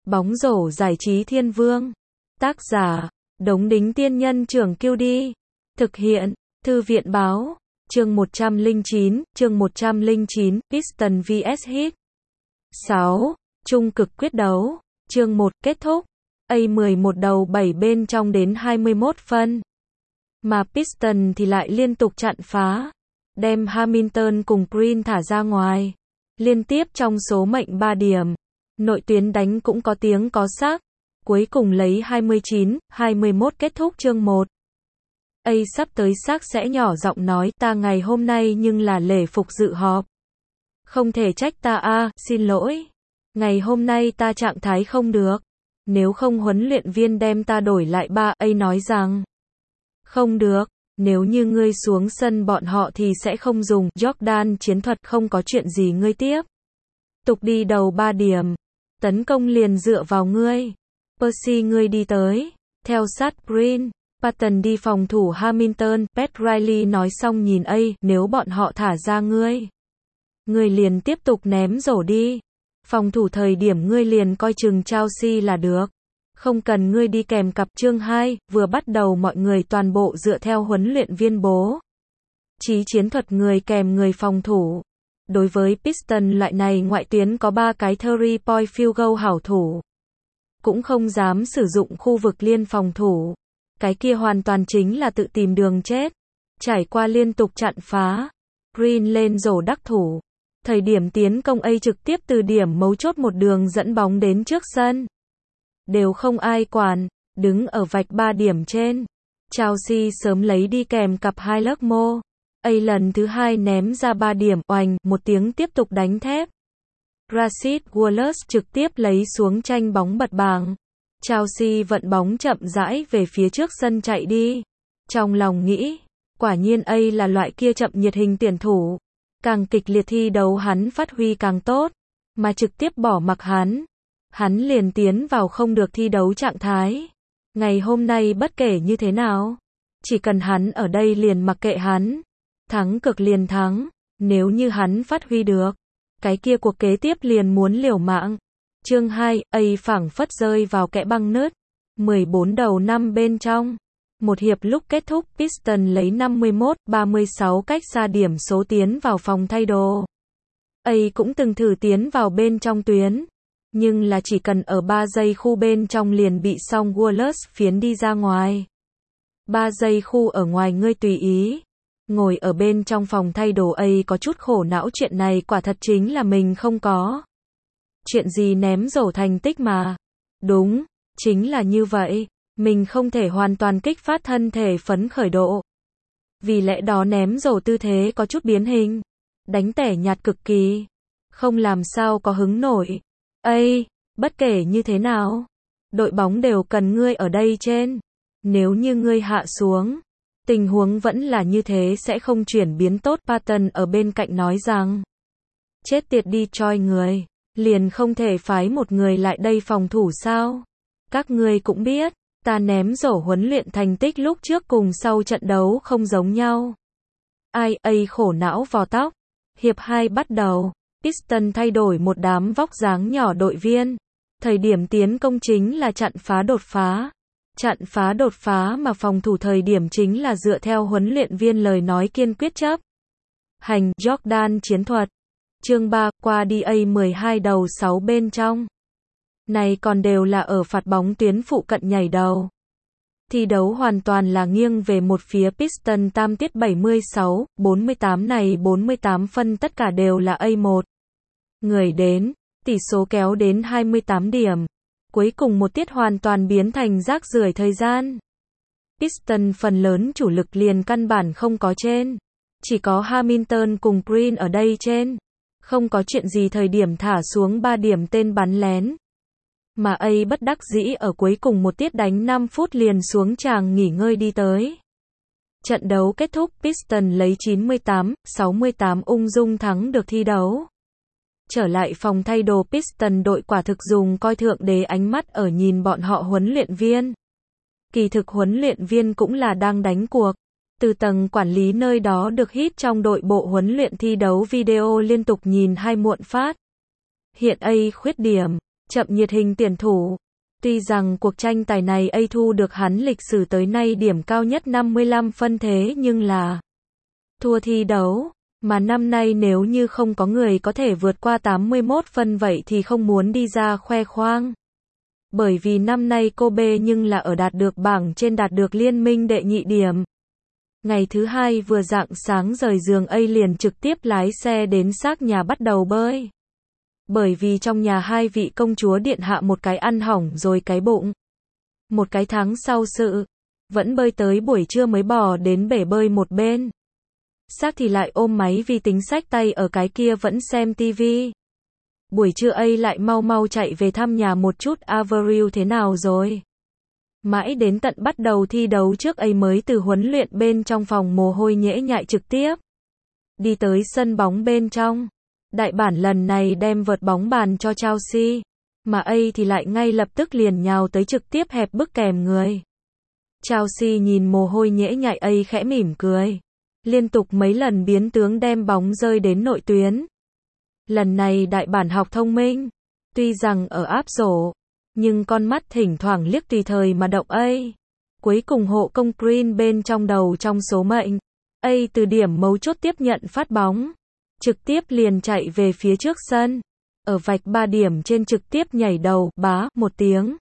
Bóng rổ giải trí thiên vương. Tác giả, Đống Đính Tiên Nhân Trưởng QD. Thực hiện, Thư viện Báo. Chương 109, Piston vs Heat. 6. Trung cực quyết đấu. Chương 1 kết thúc. A11 đầu 7 bên trong đến 21 phân. Mà Piston thì lại liên tục chặn phá. Đem Hamilton cùng Green thả ra ngoài. Liên tiếp trong số mệnh 3 điểm. Nội tuyến đánh cũng có tiếng có sắc. Cuối cùng lấy 29-21 kết thúc chương 1. A sắp tới xác sẽ nhỏ giọng nói ta ngày hôm nay nhưng là lễ phục dự họp. Không thể trách ta xin lỗi. Ngày hôm nay ta trạng thái không được. Nếu không huấn luyện viên đem ta đổi lại A nói rằng. Không được, nếu như ngươi xuống sân bọn họ thì sẽ không dùng Jordan chiến thuật không có chuyện gì ngươi tiếp. Tục đi đầu 3 điểm. Tấn công liền dựa vào ngươi. Percy ngươi đi tới. Theo sát Green. Patton đi phòng thủ Hamilton. Pat Riley nói xong nhìn A, nếu bọn họ thả ra ngươi. Ngươi liền tiếp tục ném rổ đi. Phòng thủ thời điểm ngươi liền coi chừng Chelsea là được. Không cần ngươi đi kèm cặp chương 2, vừa bắt đầu mọi người toàn bộ dựa theo huấn luyện viên bố. Chí chiến thuật người kèm người phòng thủ. Đối với Piston loại này ngoại tuyến có 3 cái 3-point field goal hảo thủ. Cũng không dám sử dụng khu vực liên phòng thủ. Cái kia hoàn toàn chính là tự tìm đường chết. Trải qua liên tục chặn phá. Green lên rổ đắc thủ. Thời điểm tiến công A trực tiếp từ điểm mấu chốt một đường dẫn bóng đến trước sân. Đều không ai quản, đứng ở vạch 3 điểm trên. Chelsea sớm lấy đi kèm cặp 2 lớp mô. A lần thứ 2 ném ra 3 điểm, oành, một tiếng tiếp tục đánh thép. Rasheed Wallace trực tiếp lấy xuống tranh bóng bật bảng. Chelsea vận bóng chậm rãi về phía trước sân chạy đi. Trong lòng nghĩ, quả nhiên A là loại kia chậm nhiệt hình tuyển thủ. Càng kịch liệt thi đấu hắn phát huy càng tốt, mà trực tiếp bỏ mặc hắn liền tiến vào không được thi đấu trạng thái. Ngày hôm nay bất kể như thế nào, chỉ cần hắn ở đây liền mặc kệ hắn. Thắng cực liền thắng, nếu như hắn phát huy được, cái kia cuộc kế tiếp liền muốn liều mạng. Chương 2, A phảng phất rơi vào kẽ băng nứt. 14 đầu 5 bên trong. Một hiệp lúc kết thúc Piston lấy 51-36 cách xa điểm số tiến vào phòng thay đồ. A cũng từng thử tiến vào bên trong tuyến. Nhưng là chỉ cần ở 3 giây khu bên trong liền bị song Wallace phiến đi ra ngoài. 3 giây khu ở ngoài ngươi tùy ý. Ngồi ở bên trong phòng thay đồ A có chút khổ não chuyện này quả thật chính là mình không có. Chuyện gì ném rổ thành tích mà. Đúng, chính là như vậy. Mình không thể hoàn toàn kích phát thân thể phấn khởi độ. Vì lẽ đó ném rổ tư thế có chút biến hình. Đánh tẻ nhạt cực kỳ. Không làm sao có hứng nổi. A, bất kể như thế nào. Đội bóng đều cần ngươi ở đây trên. Nếu như ngươi hạ xuống. Tình huống vẫn là như thế sẽ không chuyển biến tốt. Patton ở bên cạnh nói rằng. Chết tiệt đi choi người. Liền không thể phái một người lại đây phòng thủ sao. Các ngươi cũng biết. Ta ném rổ huấn luyện thành tích lúc trước cùng sau trận đấu không giống nhau. A khổ não vò tóc. Hiệp 2 bắt đầu. Piston thay đổi một đám vóc dáng nhỏ đội viên. Thời điểm tiến công chính là chặn phá đột phá. Chặn phá đột phá mà phòng thủ thời điểm chính là dựa theo huấn luyện viên lời nói kiên quyết chấp. Hành Jordan chiến thuật. Chương 3 qua đi A12 đầu 6 bên trong. Này còn đều là ở phạt bóng tuyến phụ cận nhảy đầu. Thi đấu hoàn toàn là nghiêng về một phía Piston tam tiết 76-48 này 48 phân tất cả đều là A1. Người đến, tỷ số kéo đến 28 điểm. Cuối cùng một tiết hoàn toàn biến thành rác rưởi thời gian. Piston phần lớn chủ lực liền căn bản không có trên. Chỉ có Hamilton cùng Green ở đây trên. Không có chuyện gì thời điểm thả xuống 3 điểm tên bắn lén. Mà A bất đắc dĩ ở cuối cùng một tiết đánh 5 phút liền xuống tràng nghỉ ngơi đi tới. Trận đấu kết thúc Piston lấy 98-68 ung dung thắng được thi đấu. Trở lại phòng thay đồ Piston đội quả thực dùng coi thượng đế ánh mắt ở nhìn bọn họ huấn luyện viên. Kỳ thực huấn luyện viên cũng là đang đánh cuộc. Từ tầng quản lý nơi đó được hít trong đội bộ huấn luyện thi đấu video liên tục nhìn 2 muộn phát. Hiện A khuyết điểm. chậm nhiệt hình tuyển thủ. Tuy rằng cuộc tranh tài này A thu được hắn lịch sử tới nay điểm cao nhất 55 phân thế nhưng là thua thi đấu, mà năm nay nếu như không có người có thể vượt qua 81 phân vậy thì không muốn đi ra khoe khoang. Bởi vì năm nay Kobe nhưng là ở đạt được bảng trên đạt được liên minh đệ nhị điểm. Ngày thứ hai vừa rạng sáng rời giường A liền trực tiếp lái xe đến xác nhà bắt đầu bơi. Bởi vì trong nhà hai vị công chúa điện hạ một cái ăn hỏng rồi cái bụng. Một cái tháng sau sự, vẫn bơi tới buổi trưa mới bỏ đến bể bơi một bên. Xác thì lại ôm máy vi tính xách tay ở cái kia vẫn xem tivi. Buổi trưa A lại mau mau chạy về thăm nhà một chút Avril thế nào rồi. Mãi đến tận bắt đầu thi đấu trước A mới từ huấn luyện bên trong phòng mồ hôi nhễ nhại trực tiếp. Đi tới sân bóng bên trong. Đại bản lần này đem vợt bóng bàn cho Chelsea. Mà A thì lại ngay lập tức liền nhào tới trực tiếp hẹp bức kèm người. Chelsea nhìn mồ hôi nhễ nhại A khẽ mỉm cười. Liên tục mấy lần biến tướng đem bóng rơi đến nội tuyến. Lần này đại bản học thông minh. Tuy rằng ở áp rổ, nhưng con mắt thỉnh thoảng liếc tùy thời mà động A. Cuối cùng hộ công Green bên trong đầu trong số mệnh. A từ điểm mấu chốt tiếp nhận phát bóng. Trực tiếp liền chạy về phía trước sân. Ở vạch 3 điểm trên trực tiếp nhảy đầu, bá, một tiếng.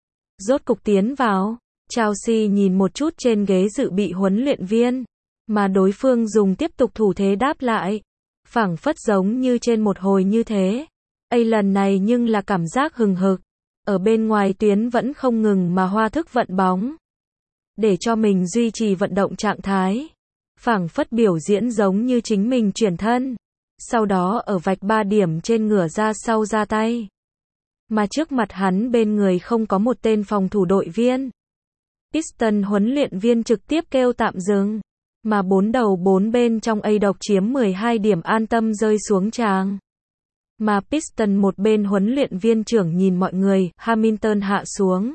Rốt cục tiến vào. Chelsea nhìn một chút trên ghế dự bị huấn luyện viên. Mà đối phương dùng tiếp tục thủ thế đáp lại. Phảng phất giống như trên một hồi như thế. A lần này nhưng là cảm giác hừng hực. Ở bên ngoài tuyến vẫn không ngừng mà hoa thức vận bóng. Để cho mình duy trì vận động trạng thái. Phảng phất biểu diễn giống như chính mình chuyển thân. Sau đó ở vạch 3 điểm trên ngửa ra sau ra tay. Mà trước mặt hắn bên người không có một tên phòng thủ đội viên. Piston huấn luyện viên trực tiếp kêu tạm dừng. Mà 4 đầu 4 bên trong A độc chiếm 12 điểm an tâm rơi xuống tràng. Mà Piston một bên huấn luyện viên trưởng nhìn mọi người, Hamilton hạ xuống.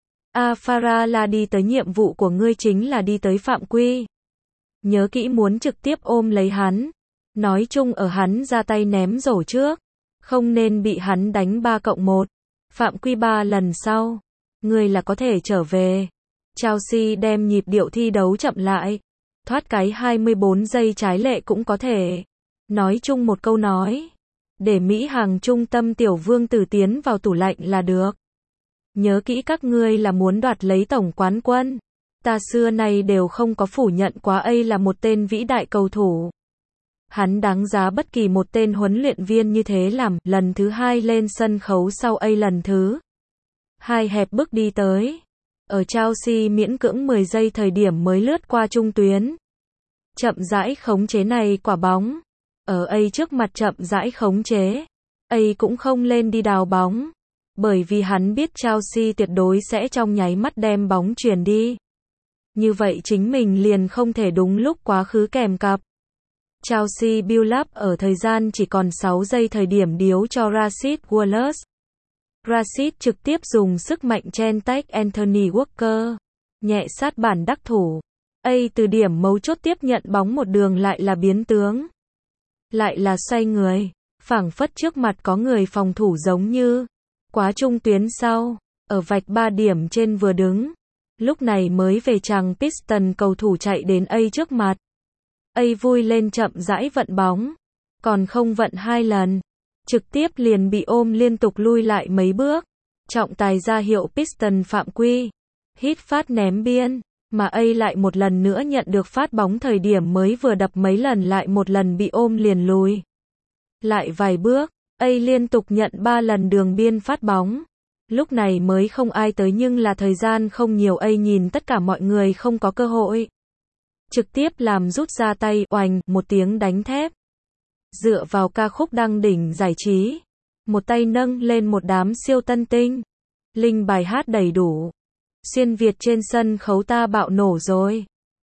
Farah là đi tới nhiệm vụ của ngươi chính là đi tới phạm quy. Nhớ kỹ muốn trực tiếp ôm lấy hắn. Nói chung ở hắn ra tay ném rổ trước. Không nên bị hắn đánh 3+1. Phạm quy 3 lần sau. Ngươi là có thể trở về. Chelsea đem nhịp điệu thi đấu chậm lại. Thoát cái 24 giây trái lệ cũng có thể. Nói chung một câu nói. Để Mỹ hàng trung tâm tiểu vương tử tiến vào tủ lạnh là được. Nhớ kỹ các ngươi là muốn đoạt lấy tổng quán quân. Ta xưa nay đều không có phủ nhận quá A là một tên vĩ đại cầu thủ. Hắn đáng giá bất kỳ một tên huấn luyện viên như thế làm. Lần thứ 2 lên sân khấu sau A lần thứ 2 hẹp bước đi tới. Ở Chelsea miễn cưỡng 10 giây thời điểm mới lướt qua trung tuyến. Chậm rãi khống chế này quả bóng. Ở A trước mặt chậm rãi khống chế. A cũng không lên đi đào bóng. Bởi vì hắn biết Chelsea tuyệt đối sẽ trong nháy mắt đem bóng chuyền đi. Như vậy chính mình liền không thể đúng lúc quá khứ kèm cặp. Chelsea build up ở thời gian chỉ còn 6 giây thời điểm điếu cho Rasheed Wallace. Rasheed trực tiếp dùng sức mạnh chen tách Anthony Walker. Nhẹ sát bản đắc thủ. A từ điểm mấu chốt tiếp nhận bóng một đường lại là biến tướng. Lại là xoay người. Phảng phất trước mặt có người phòng thủ giống như. Quá trung tuyến sau. Ở vạch 3 điểm trên vừa đứng. Lúc này mới về chàng Piston cầu thủ chạy đến A trước mặt. A vui lên chậm rãi vận bóng. Còn không vận 2 lần. Trực tiếp liền bị ôm liên tục lui lại mấy bước. Trọng tài ra hiệu Piston phạm quy. Hít phát ném biên. Mà A lại một lần nữa nhận được phát bóng thời điểm mới vừa đập mấy lần lại một lần bị ôm liền lùi. Lại vài bước. A liên tục nhận 3 lần đường biên phát bóng. Lúc này mới không ai tới nhưng là thời gian không nhiều. A nhìn tất cả mọi người không có cơ hội. Trực tiếp làm rút ra tay, oành, một tiếng đánh thép. Dựa vào ca khúc đăng đỉnh giải trí. Một tay nâng lên một đám siêu tân tinh. Linh bài hát đầy đủ. Xuyên Việt trên sân khấu ta bạo nổ rồi.